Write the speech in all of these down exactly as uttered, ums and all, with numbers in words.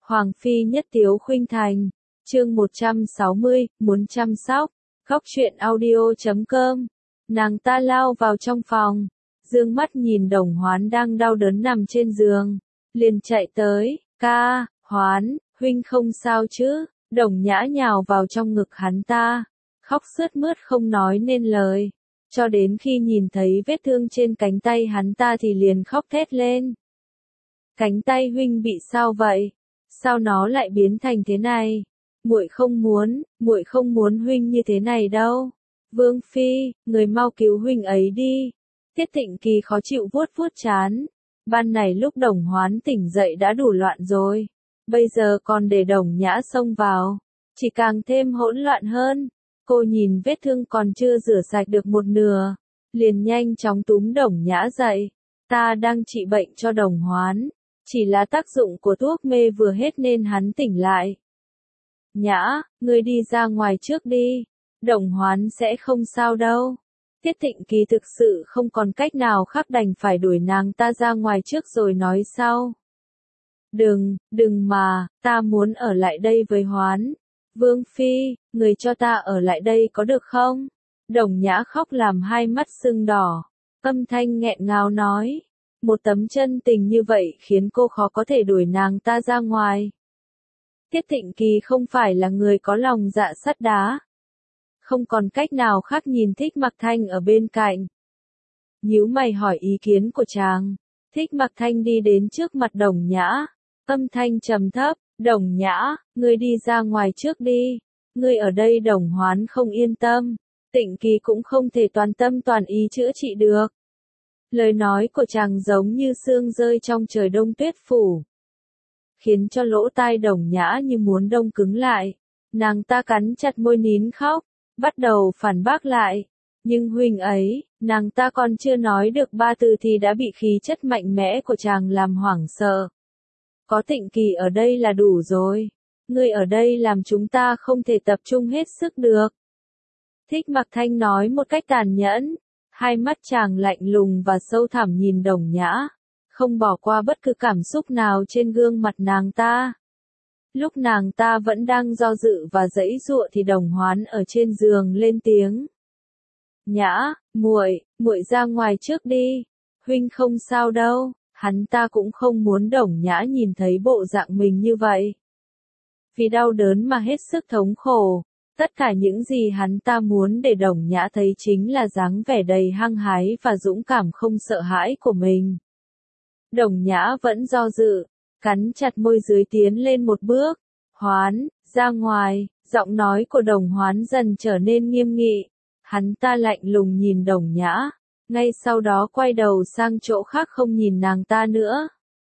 Hoàng phi nhất tiếu khuynh thành. Chương một trăm sáu mươi, muốn chăm sóc. Góc truyện audio chấm com. Nàng ta lao vào trong phòng, dương mắt nhìn Đồng Hoán đang đau đớn nằm trên giường, liền chạy tới, "Ca, Hoán, huynh không sao chứ?" Đồng Nhã nhào vào trong ngực hắn ta, khóc sướt mướt không nói nên lời, cho đến khi nhìn thấy vết thương trên cánh tay hắn ta thì liền khóc thét lên. "Cánh tay huynh bị sao vậy? Sao nó lại biến thành thế này? Muội không muốn, muội không muốn huynh như thế này đâu. Vương phi, người mau cứu huynh ấy đi." Tiết Thịnh Kỳ khó chịu vuốt vuốt trán. Ban này lúc Đồng Hoán tỉnh dậy đã đủ loạn rồi, bây giờ còn để Đồng Nhã xông vào, chỉ càng thêm hỗn loạn hơn. Cô nhìn vết thương còn chưa rửa sạch được một nửa, liền nhanh chóng túm Đồng Nhã dậy. "Ta đang trị bệnh cho Đồng Hoán, chỉ là tác dụng của thuốc mê vừa hết nên hắn tỉnh lại. Nhã, ngươi đi ra ngoài trước đi, Đồng Hoán sẽ không sao đâu." Tiết Thịnh Kỳ thực sự không còn cách nào khác đành phải đuổi nàng ta ra ngoài trước rồi nói sau. "Đừng, đừng mà, ta muốn ở lại đây với Hoán. Vương phi, người cho ta ở lại đây có được không?" Đồng Nhã khóc làm hai mắt sưng đỏ, âm thanh nghẹn ngào nói. Một tấm chân tình như vậy khiến cô khó có thể đuổi nàng ta ra ngoài. Tiết Thịnh Kỳ không phải là người có lòng dạ sắt đá, không còn cách nào khác nhìn Thích Mặc Thanh ở bên cạnh, nhíu mày hỏi ý kiến của chàng. Thích Mặc Thanh đi đến trước mặt Đồng Nhã, âm thanh trầm thấp, "Đồng Nhã, ngươi đi ra ngoài trước đi, ngươi ở đây Đồng Hoán không yên tâm, Tịnh Kỳ cũng không thể toàn tâm toàn ý chữa trị được." Lời nói của chàng giống như sương rơi trong trời đông tuyết phủ, khiến cho lỗ tai Đồng Nhã như muốn đông cứng lại. Nàng ta cắn chặt môi nín khóc, bắt đầu phản bác lại. Nhưng huynh ấy, nàng ta còn chưa nói được ba từ thì đã bị khí chất mạnh mẽ của chàng làm hoảng sợ. "Có Tịnh Kỳ ở đây là đủ rồi, ngươi ở đây làm chúng ta không thể tập trung hết sức được." Thích Mặc Thanh nói một cách tàn nhẫn, hai mắt chàng lạnh lùng và sâu thẳm nhìn Đồng Nhã, không bỏ qua bất cứ cảm xúc nào trên gương mặt nàng ta. Lúc nàng ta vẫn đang do dự và giãy giụa thì Đồng Hoán ở trên giường lên tiếng. "Nhã, muội, muội ra ngoài trước đi, huynh không sao đâu." Hắn ta cũng không muốn Đồng Nhã nhìn thấy bộ dạng mình như vậy, vì đau đớn mà hết sức thống khổ. Tất cả những gì hắn ta muốn để Đồng Nhã thấy chính là dáng vẻ đầy hăng hái và dũng cảm không sợ hãi của mình. Đồng Nhã vẫn do dự, cắn chặt môi dưới tiến lên một bước. "Hoán, ra ngoài." Giọng nói của Đồng Hoán dần trở nên nghiêm nghị. Hắn ta lạnh lùng nhìn Đồng Nhã, ngay sau đó quay đầu sang chỗ khác không nhìn nàng ta nữa.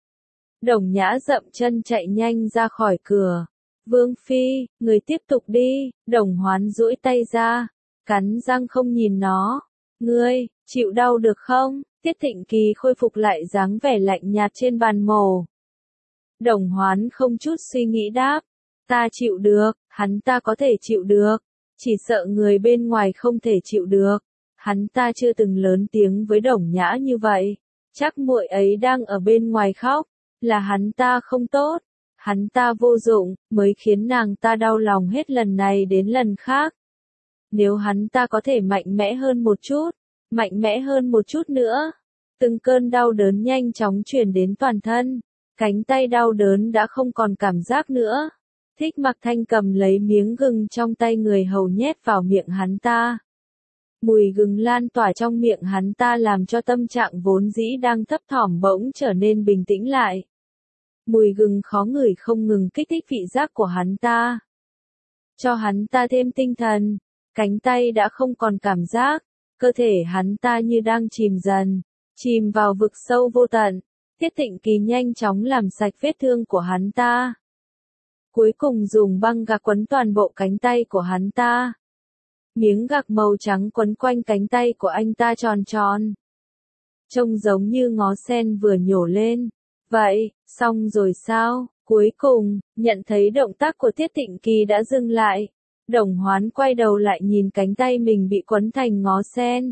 Đồng Nhã dậm chân chạy nhanh ra khỏi cửa. "Vương phi, người tiếp tục đi." Đồng Hoán duỗi tay ra, cắn răng không nhìn nó. "Ngươi, chịu đau được không?" Tiết Thịnh Kỳ khôi phục lại dáng vẻ lạnh nhạt trên bàn mổ. Đồng Hoán không chút suy nghĩ đáp. "Ta chịu được." Hắn ta có thể chịu được, chỉ sợ người bên ngoài không thể chịu được. Hắn ta chưa từng lớn tiếng với Đồng Nhã như vậy. Chắc muội ấy đang ở bên ngoài khóc, là hắn ta không tốt, hắn ta vô dụng, mới khiến nàng ta đau lòng hết lần này đến lần khác. Nếu hắn ta có thể mạnh mẽ hơn một chút, mạnh mẽ hơn một chút nữa. Từng cơn đau đớn nhanh chóng truyền đến toàn thân, cánh tay đau đớn đã không còn cảm giác nữa. Thích Mặc Thanh cầm lấy miếng gừng trong tay người hầu nhét vào miệng hắn ta. Mùi gừng lan tỏa trong miệng hắn ta làm cho tâm trạng vốn dĩ đang thấp thỏm bỗng trở nên bình tĩnh lại. Mùi gừng khó ngửi không ngừng kích thích vị giác của hắn ta, cho hắn ta thêm tinh thần. Cánh tay đã không còn cảm giác, cơ thể hắn ta như đang chìm dần, chìm vào vực sâu vô tận. Tiết Thịnh Kỳ nhanh chóng làm sạch vết thương của hắn ta, cuối cùng dùng băng gạc quấn toàn bộ cánh tay của hắn ta. Miếng gạc màu trắng quấn quanh cánh tay của anh ta tròn tròn, trông giống như ngó sen vừa nhổ lên. "Vậy, xong rồi sao?" Cuối cùng, nhận thấy động tác của Tiết Thịnh Kỳ đã dừng lại, Đồng Hoán quay đầu lại nhìn cánh tay mình bị quấn thành ngó sen.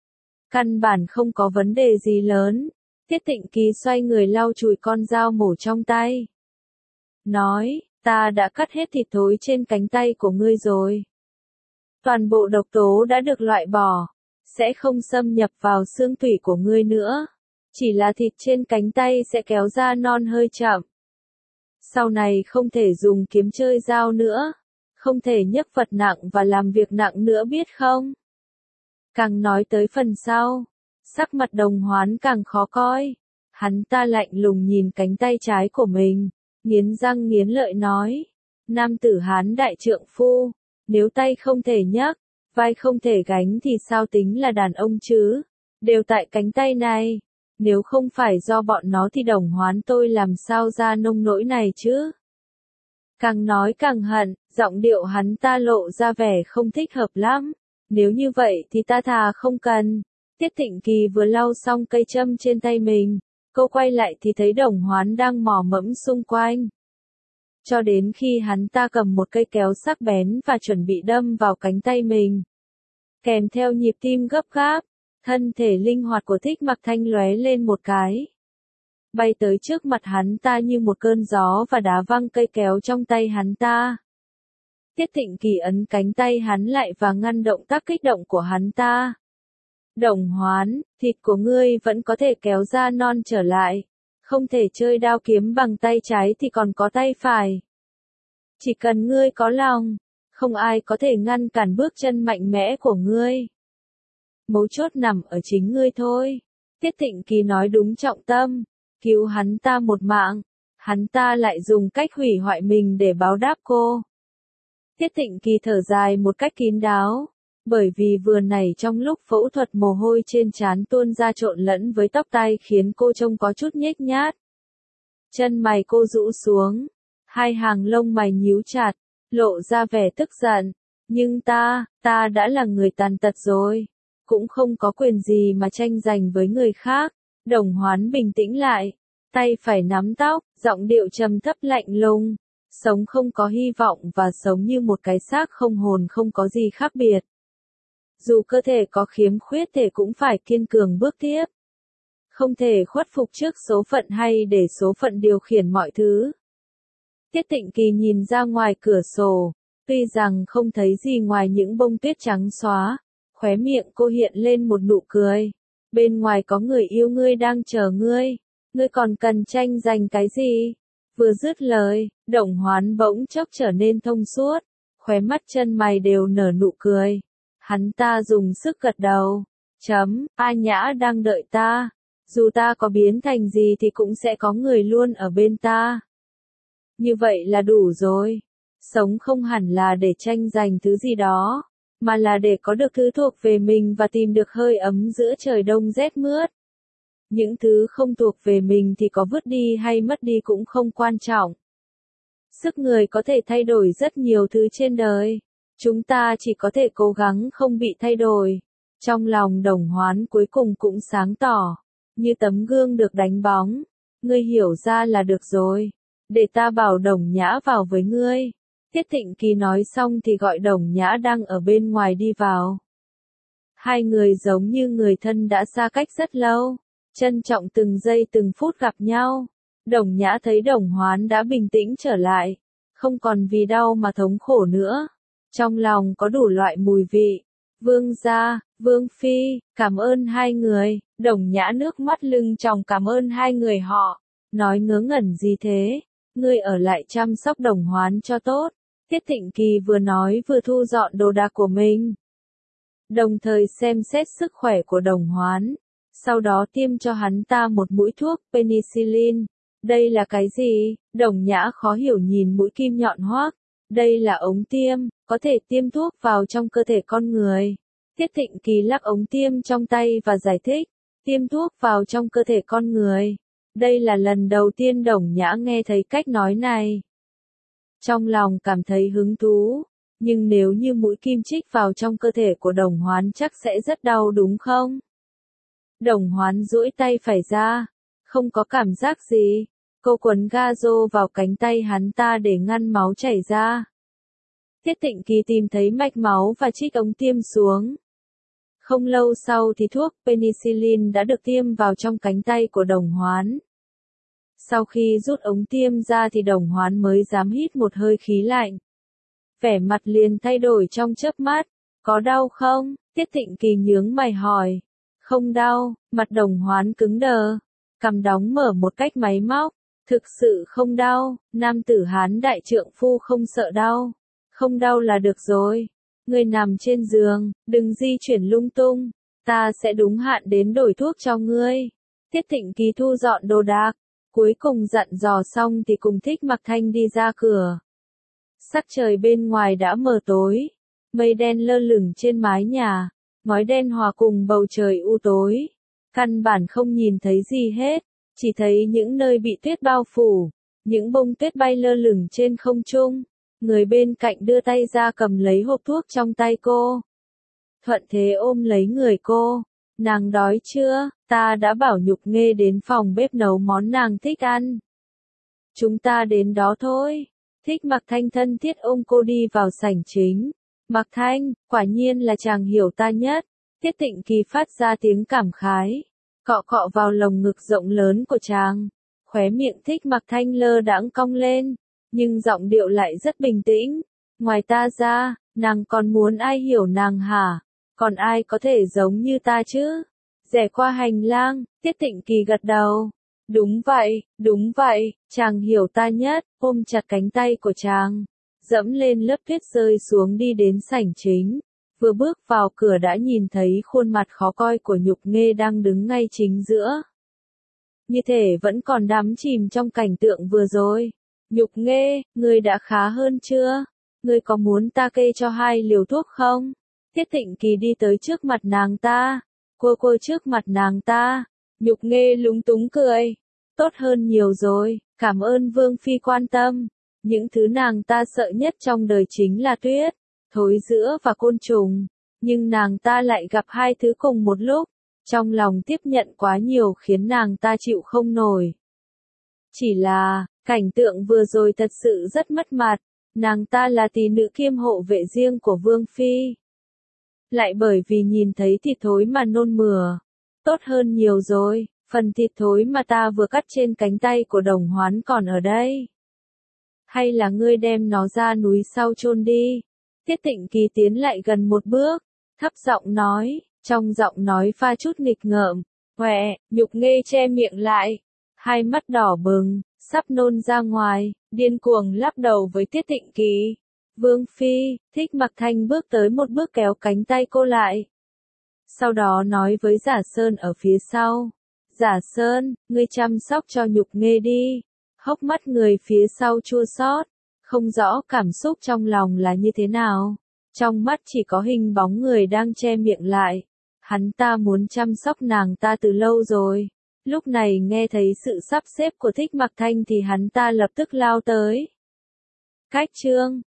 Căn bản không có vấn đề gì lớn. Tiết Thịnh Kỳ xoay người lau chùi con dao mổ trong tay. nói, ta đã cắt hết thịt thối trên cánh tay của ngươi rồi. Toàn bộ độc tố đã được loại bỏ, sẽ không xâm nhập vào xương tủy của ngươi nữa. Chỉ là thịt trên cánh tay sẽ kéo ra non hơi chậm. Sau này không thể dùng kiếm chơi dao nữa, không thể nhấc vật nặng và làm việc nặng nữa biết không? Càng nói tới phần sau, sắc mặt Đồng Hoán càng khó coi. Hắn ta lạnh lùng nhìn cánh tay trái của mình, nghiến răng nghiến lợi nói, nam tử Hán đại trượng phu, nếu tay không thể nhấc, vai không thể gánh thì sao tính là đàn ông chứ? Đều tại cánh tay này. Nếu không phải do bọn nó thì Đồng Hoán tôi làm sao ra nông nỗi này chứ? Càng nói càng hận, giọng điệu hắn ta lộ ra vẻ không thích hợp lắm. Nếu như vậy thì ta thà không cần. Tiết Thịnh Kỳ vừa lau xong cây châm trên tay mình, cô quay lại thì thấy Đồng Hoán đang mò mẫm xung quanh. Cho đến khi hắn ta cầm một cây kéo sắc bén và chuẩn bị đâm vào cánh tay mình. Kèm theo nhịp tim gấp gáp, thân thể linh hoạt của Thích Mặc Thanh lóe lên một cái. Bay tới trước mặt hắn ta như một cơn gió và đá văng cây kéo trong tay hắn ta. Tiết Thịnh Kỳ ấn cánh tay hắn lại và ngăn động tác kích động của hắn ta. Đồng Hoán, thịt của ngươi vẫn có thể kéo ra non trở lại. Không thể chơi đao kiếm bằng tay trái thì còn có tay phải. Chỉ cần ngươi có lòng, không ai có thể ngăn cản bước chân mạnh mẽ của ngươi. Mấu chốt nằm ở chính ngươi thôi. Tiết Thịnh Kỳ nói đúng trọng tâm, cứu hắn ta một mạng, hắn ta lại dùng cách hủy hoại mình để báo đáp cô. Tiết Thịnh Kỳ thở dài một cách kín đáo, bởi vì vừa nãy trong lúc phẫu thuật mồ hôi trên trán tuôn ra trộn lẫn với tóc tai khiến cô trông có chút nhếch nhác. Chân mày cô rũ xuống, hai hàng lông mày nhíu chặt, lộ ra vẻ tức giận. Nhưng ta, ta đã là người tàn tật rồi, cũng không có quyền gì mà tranh giành với người khác. Đồng Hoán bình tĩnh lại, tay phải nắm tóc, giọng điệu trầm thấp lạnh lùng. Sống không có hy vọng và sống như một cái xác không hồn không có gì khác biệt. Dù cơ thể có khiếm khuyết thể cũng phải kiên cường bước tiếp. Không thể khuất phục trước số phận hay để số phận điều khiển mọi thứ. Tiết Thịnh Kỳ nhìn ra ngoài cửa sổ, tuy rằng không thấy gì ngoài những bông tuyết trắng xóa, khóe miệng cô hiện lên một nụ cười. Bên ngoài có người yêu ngươi đang chờ ngươi, ngươi còn cần tranh giành cái gì? Vừa dứt lời, Đồng Hoán bỗng chốc trở nên thông suốt, khóe mắt chân mày đều nở nụ cười. Hắn ta dùng sức gật đầu. Chấm, A Nhã đang đợi ta. Dù ta có biến thành gì thì cũng sẽ có người luôn ở bên ta. Như vậy là đủ rồi. Sống không hẳn là để tranh giành thứ gì đó, mà là để có được thứ thuộc về mình và tìm được hơi ấm giữa trời đông rét mướt. Những thứ không thuộc về mình thì có vứt đi hay mất đi cũng không quan trọng. Sức người có thể thay đổi rất nhiều thứ trên đời. Chúng ta chỉ có thể cố gắng không bị thay đổi. Trong lòng Đồng Hoán cuối cùng cũng sáng tỏ, như tấm gương được đánh bóng. Ngươi hiểu ra là được rồi. Để ta bảo Đồng Nhã vào với ngươi. Tiết Thịnh Kỳ nói xong thì gọi Đồng Nhã đang ở bên ngoài đi vào. Hai người giống như người thân đã xa cách rất lâu, trân trọng từng giây từng phút gặp nhau. Đồng Nhã thấy Đồng Hoán đã bình tĩnh trở lại, không còn vì đau mà thống khổ nữa. Trong lòng có đủ loại mùi vị. Vương gia, Vương phi, cảm ơn hai người. Đồng Nhã nước mắt lưng tròng cảm ơn hai người họ. Nói ngớ ngẩn gì thế? Ngươi ở lại chăm sóc Đồng Hoán cho tốt. Tiết Thịnh Kỳ vừa nói vừa thu dọn đồ đạc của mình. Đồng thời xem xét sức khỏe của Đồng Hoán. Sau đó tiêm cho hắn ta một mũi thuốc penicillin. Đây là cái gì? Đồng Nhã khó hiểu nhìn mũi kim nhọn hoác. Đây là ống tiêm, có thể tiêm thuốc vào trong cơ thể con người. Tiết Thịnh Kỳ lắc ống tiêm trong tay và giải thích. Tiêm thuốc vào trong cơ thể con người. Đây là lần đầu tiên Đồng Nhã nghe thấy cách nói này. Trong lòng cảm thấy hứng thú. Nhưng nếu như mũi kim chích vào trong cơ thể của Đồng Hoán chắc sẽ rất đau đúng không? Đồng Hoán duỗi tay phải ra. Không có cảm giác gì. Cô quấn ga rô vào cánh tay hắn ta để ngăn máu chảy ra. Tiết Thịnh Kỳ tìm thấy mạch máu và trích ống tiêm xuống. Không lâu sau thì thuốc penicillin đã được tiêm vào trong cánh tay của Đồng Hoán. Sau khi rút ống tiêm ra thì Đồng Hoán mới dám hít một hơi khí lạnh. Vẻ mặt liền thay đổi trong chớp mắt. Có đau không? Tiết Thịnh Kỳ nhướng mày hỏi. Không đau, mặt Đồng Hoán cứng đờ. Cằm đóng mở một cách máy móc. Thực sự không đau, nam tử Hán đại trượng phu không sợ đau. Không đau là được rồi. Ngươi nằm trên giường, đừng di chuyển lung tung. Ta sẽ đúng hạn đến đổi thuốc cho ngươi. Tiết Thịnh Kỳ thu dọn đồ đạc. Cuối cùng dặn dò xong thì cùng Thích Mặc Thanh đi ra cửa. Sắc trời bên ngoài đã mờ tối. Mây đen lơ lửng trên mái nhà. Ngói đen hòa cùng bầu trời u tối. Căn bản không nhìn thấy gì hết. Chỉ thấy những nơi bị tuyết bao phủ. Những bông tuyết bay lơ lửng trên không trung. Người bên cạnh đưa tay ra cầm lấy hộp thuốc trong tay cô. Thuận thế ôm lấy người cô. Nàng đói chưa? Ta đã bảo Nhục Nghê đến phòng bếp nấu món nàng thích ăn. Chúng ta đến đó thôi. Thích Mặc Thanh thân thiết ôm cô đi vào sảnh chính. Mặc Thanh, quả nhiên là chàng hiểu ta nhất. Tiết Thịnh Kỳ phát ra tiếng cảm khái. Cọ cọ vào lồng ngực rộng lớn của chàng. Khóe miệng Thích Mặc Thanh lơ đãng cong lên. Nhưng giọng điệu lại rất bình tĩnh. Ngoài ta ra, nàng còn muốn ai hiểu nàng hả? Còn ai có thể giống như ta chứ? Rẽ qua hành lang, Tiết Thịnh Kỳ gật đầu. Đúng vậy, đúng vậy, chàng hiểu ta nhất, ôm chặt cánh tay của chàng. Dẫm lên lớp tuyết rơi xuống đi đến sảnh chính. Vừa bước vào cửa đã nhìn thấy khuôn mặt khó coi của Nhục Nghê đang đứng ngay chính giữa. Như thể vẫn còn đắm chìm trong cảnh tượng vừa rồi. Nhục Nghê, ngươi đã khá hơn chưa? Ngươi có muốn ta kê cho hai liều thuốc không? Tiết Thịnh Kỳ đi tới trước mặt nàng ta. Cô cô trước mặt nàng ta. Nhục Nghê lúng túng cười. Tốt hơn nhiều rồi, cảm ơn Vương Phi quan tâm. Những thứ nàng ta sợ nhất trong đời chính là tuyết, thối rữa và côn trùng. Nhưng nàng ta lại gặp hai thứ cùng một lúc. Trong lòng tiếp nhận quá nhiều khiến nàng ta chịu không nổi. Chỉ là, cảnh tượng vừa rồi thật sự rất mất mặt. Nàng ta là tỷ nữ kiêm hộ vệ riêng của Vương Phi. Lại bởi vì nhìn thấy thịt thối mà nôn mửa. Tốt hơn nhiều rồi, phần thịt thối mà ta vừa cắt trên cánh tay của Đồng Hoán còn ở đây. Hay là ngươi đem nó ra núi sau chôn đi? Tiết Thịnh Kỳ tiến lại gần một bước, thấp giọng nói, trong giọng nói pha chút nghịch ngợm. Quẹ, Nhục Nghê che miệng lại, hai mắt đỏ bừng, sắp nôn ra ngoài, điên cuồng lắc đầu với Tiết Thịnh Kỳ. Vương Phi, Thích Mặc Thanh bước tới một bước kéo cánh tay cô lại. Sau đó nói với Giả Sơn ở phía sau. Giả Sơn, ngươi chăm sóc cho Nhục Nghê đi. Hốc mắt người phía sau chua xót, không rõ cảm xúc trong lòng là như thế nào. Trong mắt chỉ có hình bóng người đang che miệng lại. Hắn ta muốn chăm sóc nàng ta từ lâu rồi. Lúc này nghe thấy sự sắp xếp của Thích Mặc Thanh thì hắn ta lập tức lao tới. Cách chương